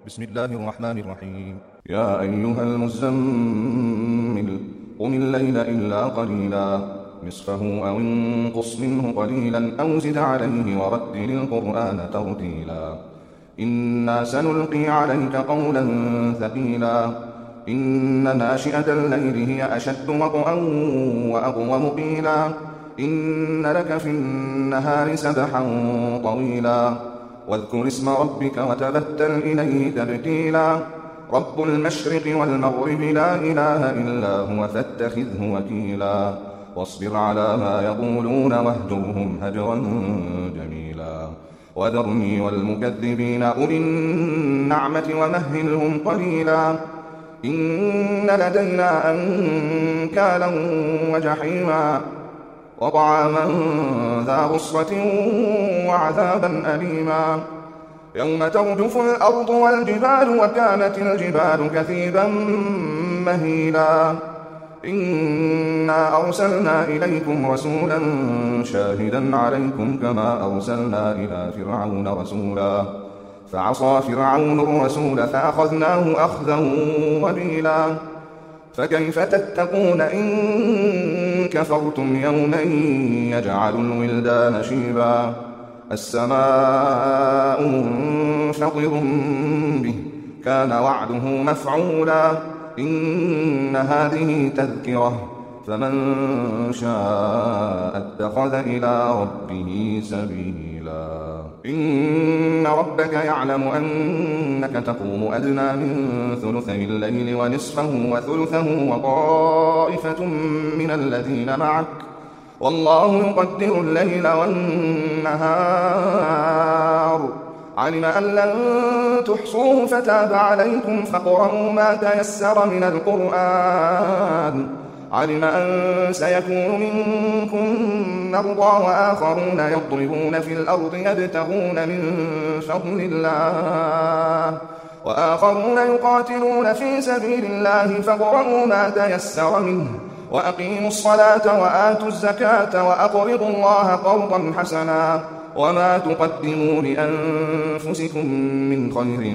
بسم الله الرحمن الرحيم. يا أيها المزمل قم الليل إلا قليلا نصفه أو انقص منه قليلا أو زد عليه ورتل القرآن ترتيلا إنا سنلقي عليك قولا ثقيلا إن ناشئة الليل هي أشد وطئا وأقوم قيلا إن لك في النهار سبحا طويلا واذكر اسم ربك وتبتل إليه تبتيلا رب المشرق والمغرب لا إله إلا هو فاتخذه وكيلا واصبر على ما يقولون واهجرهم هجرا جميلا وذرني والمكذبين أولي النعمة ومهلهم قليلا إن لدينا أنكالا وجحيما وطعاما ذا غصة وعذابا أليما يوم ترجف الأرض والجبال وكانت الجبال كثيبا مهيلا إنا أرسلنا إليكم رسولا شاهدا عليكم كما أرسلنا إلى فرعون رسولا فعصى فرعون الرسول فأخذناه أخذا وبيلا فكيف تتقون إن كفرتم يوما يجعل الولدان شيبا السماء منفطر به كان وعده مفعولا إن هذه تذكرة فمن شاء اتخذ إلى ربه سبيلا إن ربك يعلم أنك تقوم أدنى من ثلثي الليل ونصفه وثلثه وطائفة من الذين معك والله يقدر الليل والنهار علم أن لن تحصوه فتاب عليكم فاقرؤوا ما تيسر من القرآن علم أن سيكون منكم مرضى وآخرون يضربون في الأرض يبتغون من فضل الله وآخرون يقاتلون في سبيل الله فاقرؤوا ما تيسر منه وأقيموا الصلاة وآتوا الزكاة وأقرضوا الله قرضا حسنا وما تقدموا لأنفسكم من خير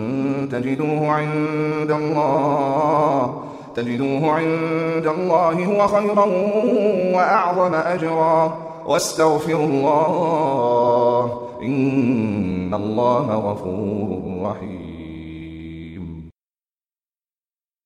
تجدوه عند الله هو خيرا وأعظم أجرا واستغفروا الله إن الله غفور رحيم.